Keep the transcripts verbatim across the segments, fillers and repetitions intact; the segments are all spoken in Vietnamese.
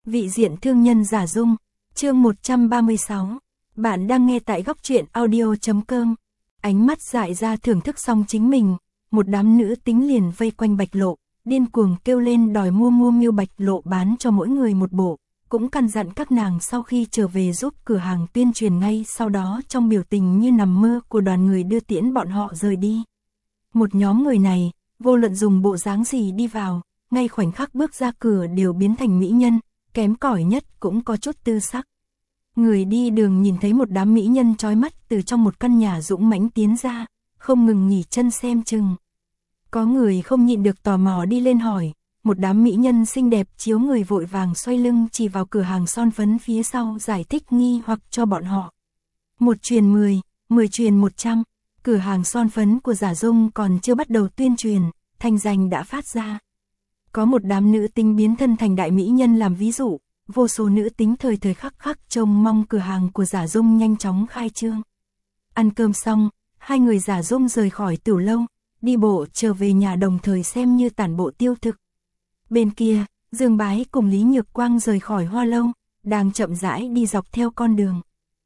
Vị diện thương nhân giả dung, chương một trăm ba mươi sáu. Bạn đang nghe tại góc truyện audio.com. Ánh mắt dại ra thưởng thức xong chính mình, một đám nữ tính liền vây quanh Bạch Lộ, điên cuồng kêu lên đòi mua mua miêu Bạch Lộ bán cho mỗi người một bộ, cũng căn dặn các nàng sau khi trở về giúp cửa hàng tuyên truyền ngay sau đó trong biểu tình như nằm mơ của đoàn người đưa tiễn bọn họ rời đi. Một nhóm người này, vô luận dùng bộ dáng gì đi vào, ngay khoảnh khắc bước ra cửa đều biến thành mỹ nhân, kém cỏi nhất cũng có chút tư sắc. Người đi đường nhìn thấy một đám mỹ nhân chói mắt từ trong một căn nhà dũng mãnh tiến ra, không ngừng nghỉ chân xem chừng. Có người không nhịn được tò mò đi lên hỏi, một đám mỹ nhân xinh đẹp chiếu người vội vàng xoay lưng chỉ vào cửa hàng son phấn phía sau giải thích nghi hoặc cho bọn họ. Một truyền mười, mười truyền một trăm, cửa hàng son phấn của Giả Dung còn chưa bắt đầu tuyên truyền, thanh danh đã phát ra. Có một đám nữ tính biến thân thành đại mỹ nhân làm ví dụ, vô số nữ tính thời thời khắc khắc trông mong cửa hàng của Giả Dung nhanh chóng khai trương. Ăn cơm xong, hai người Giả Dung rời khỏi tiểu lâu, đi bộ trở về nhà đồng thời xem như tản bộ tiêu thực. Bên kia, Dương Bái cùng Lý Nhược Quang rời khỏi hoa lâu, đang chậm rãi đi dọc theo con đường.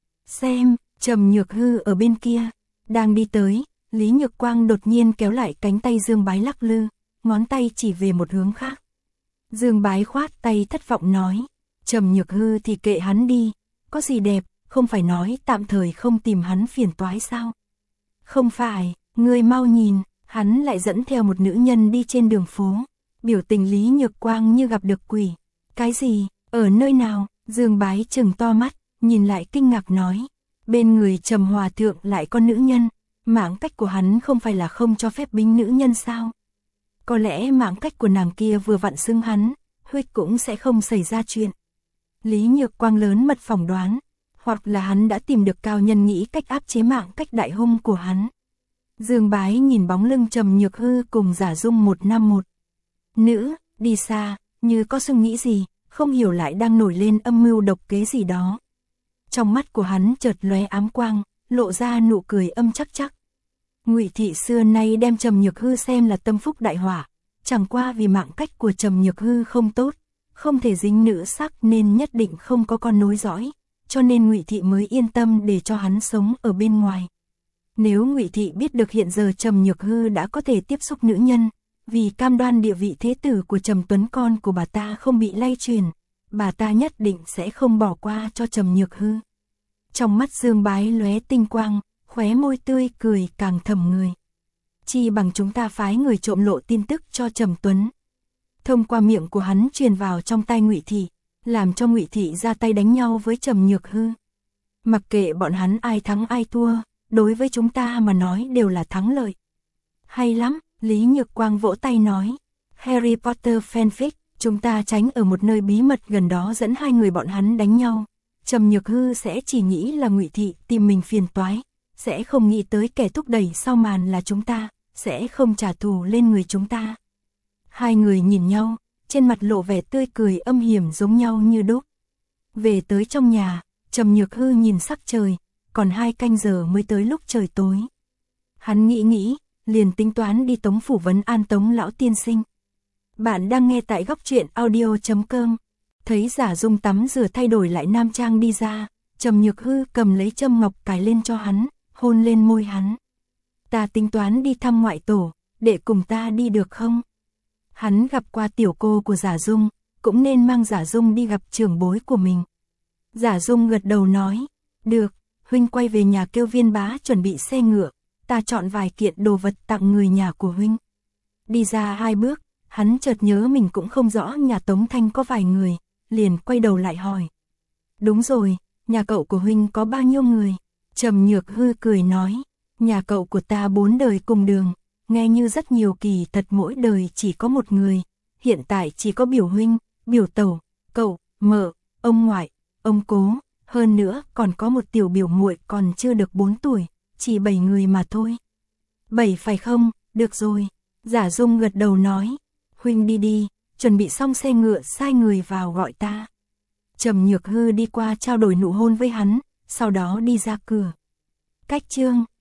Xem, Trầm Nhược Hư ở bên kia, đang đi tới, Lý Nhược Quang đột nhiên kéo lại cánh tay Dương Bái lắc lư, ngón tay chỉ về một hướng khác. Dương Bái khoát tay thất vọng nói, Trầm Nhược Hư thì kệ hắn đi, có gì đẹp, không phải nói tạm thời không tìm hắn phiền toái sao? Không phải, ngươi mau nhìn, hắn lại dẫn theo một nữ nhân đi trên đường phố, biểu tình Lý Nhược Quang như gặp được quỷ. Cái gì, ở nơi nào? Dương Bái trừng to mắt, nhìn lại kinh ngạc nói, bên người Trầm Hòa Thượng lại có nữ nhân, mãng cách của hắn không phải là không cho phép bính nữ nhân sao? Có lẽ mãng cách của nàng kia vừa vặn xưng hắn, huyết cũng sẽ không xảy ra chuyện. Lý Nhược Quang lớn mật phỏng đoán, hoặc là hắn đã tìm được cao nhân nghĩ cách áp chế mãng cách đại hung của hắn. Dương Bái nhìn bóng lưng Trầm Nhược Hư cùng Giả Dung một nam một nữ, đi xa, như có suy nghĩ gì, không hiểu lại đang nổi lên âm mưu độc kế gì đó. Trong mắt của hắn chợt lóe ám quang, lộ ra nụ cười âm chắc chắc. Ngụy Thị xưa nay đem Trầm Nhược Hư xem là tâm phúc đại hỏa, chẳng qua vì mạng cách của Trầm Nhược Hư không tốt, không thể dính nữ sắc nên nhất định không có con nối dõi, cho nên Ngụy Thị mới yên tâm để cho hắn sống ở bên ngoài. Nếu Ngụy Thị biết được hiện giờ Trầm Nhược Hư đã có thể tiếp xúc nữ nhân, vì cam đoan địa vị thế tử của Trầm Tuấn con của bà ta không bị lay truyền, bà ta nhất định sẽ không bỏ qua cho Trầm Nhược Hư. Trong mắt Dương Bái lóe tinh quang, khóe môi tươi cười càng thầm người. Chi bằng chúng ta phái người trộm lộ tin tức cho Trầm Tuấn. Thông qua miệng của hắn truyền vào trong tai Ngụy Thị, làm cho Ngụy Thị ra tay đánh nhau với Trầm Nhược Hư. Mặc kệ bọn hắn ai thắng ai thua, đối với chúng ta mà nói đều là thắng lợi. Hay lắm, Lý Nhược Quang vỗ tay nói. Harry Potter fanfic, chúng ta tránh ở một nơi bí mật gần đó dẫn hai người bọn hắn đánh nhau. Trầm Nhược Hư sẽ chỉ nghĩ là Ngụy Thị tìm mình phiền toái, sẽ không nghĩ tới kẻ thúc đẩy sau màn là chúng ta, sẽ không trả thù lên người chúng ta. Hai người nhìn nhau, trên mặt lộ vẻ tươi cười âm hiểm giống nhau như đúc. Về tới trong nhà, Trầm Nhược Hư nhìn sắc trời, còn hai canh giờ mới tới lúc trời tối. Hắn nghĩ nghĩ, liền tính toán đi Tống phủ vấn an Tống lão tiên sinh. Bạn đang nghe tại góc truyện audio.com. Thấy Giả Dung tắm rửa thay đổi lại nam trang đi ra, Trầm Nhược Hư cầm lấy châm ngọc cài lên cho hắn, hôn lên môi hắn. Ta tính toán đi thăm ngoại tổ, để cùng ta đi được không? Hắn gặp qua tiểu cô của Giả Dung, cũng nên mang Giả Dung đi gặp trưởng bối của mình. Giả Dung gật đầu nói, được, huynh quay về nhà kêu Viên bá chuẩn bị xe ngựa, ta chọn vài kiện đồ vật tặng người nhà của huynh. Đi ra hai bước, hắn chợt nhớ mình cũng không rõ nhà Tống Thanh có vài người, liền quay đầu lại hỏi. Đúng rồi, nhà cậu của huynh có bao nhiêu người? Trầm Nhược Hư cười nói, nhà cậu của ta bốn đời cùng đường, nghe như rất nhiều kỳ thật mỗi đời chỉ có một người, hiện tại chỉ có biểu huynh, biểu tẩu, cậu, mợ, ông ngoại, ông cố, hơn nữa còn có một tiểu biểu muội còn chưa được bốn tuổi, chỉ bảy người mà thôi. Bảy phải không? Được rồi. Giả Dung gật đầu nói, huynh đi đi, chuẩn bị xong xe ngựa sai người vào gọi ta. Trầm Nhược Hư đi qua trao đổi nụ hôn với hắn, sau đó đi ra cửa. Cách chương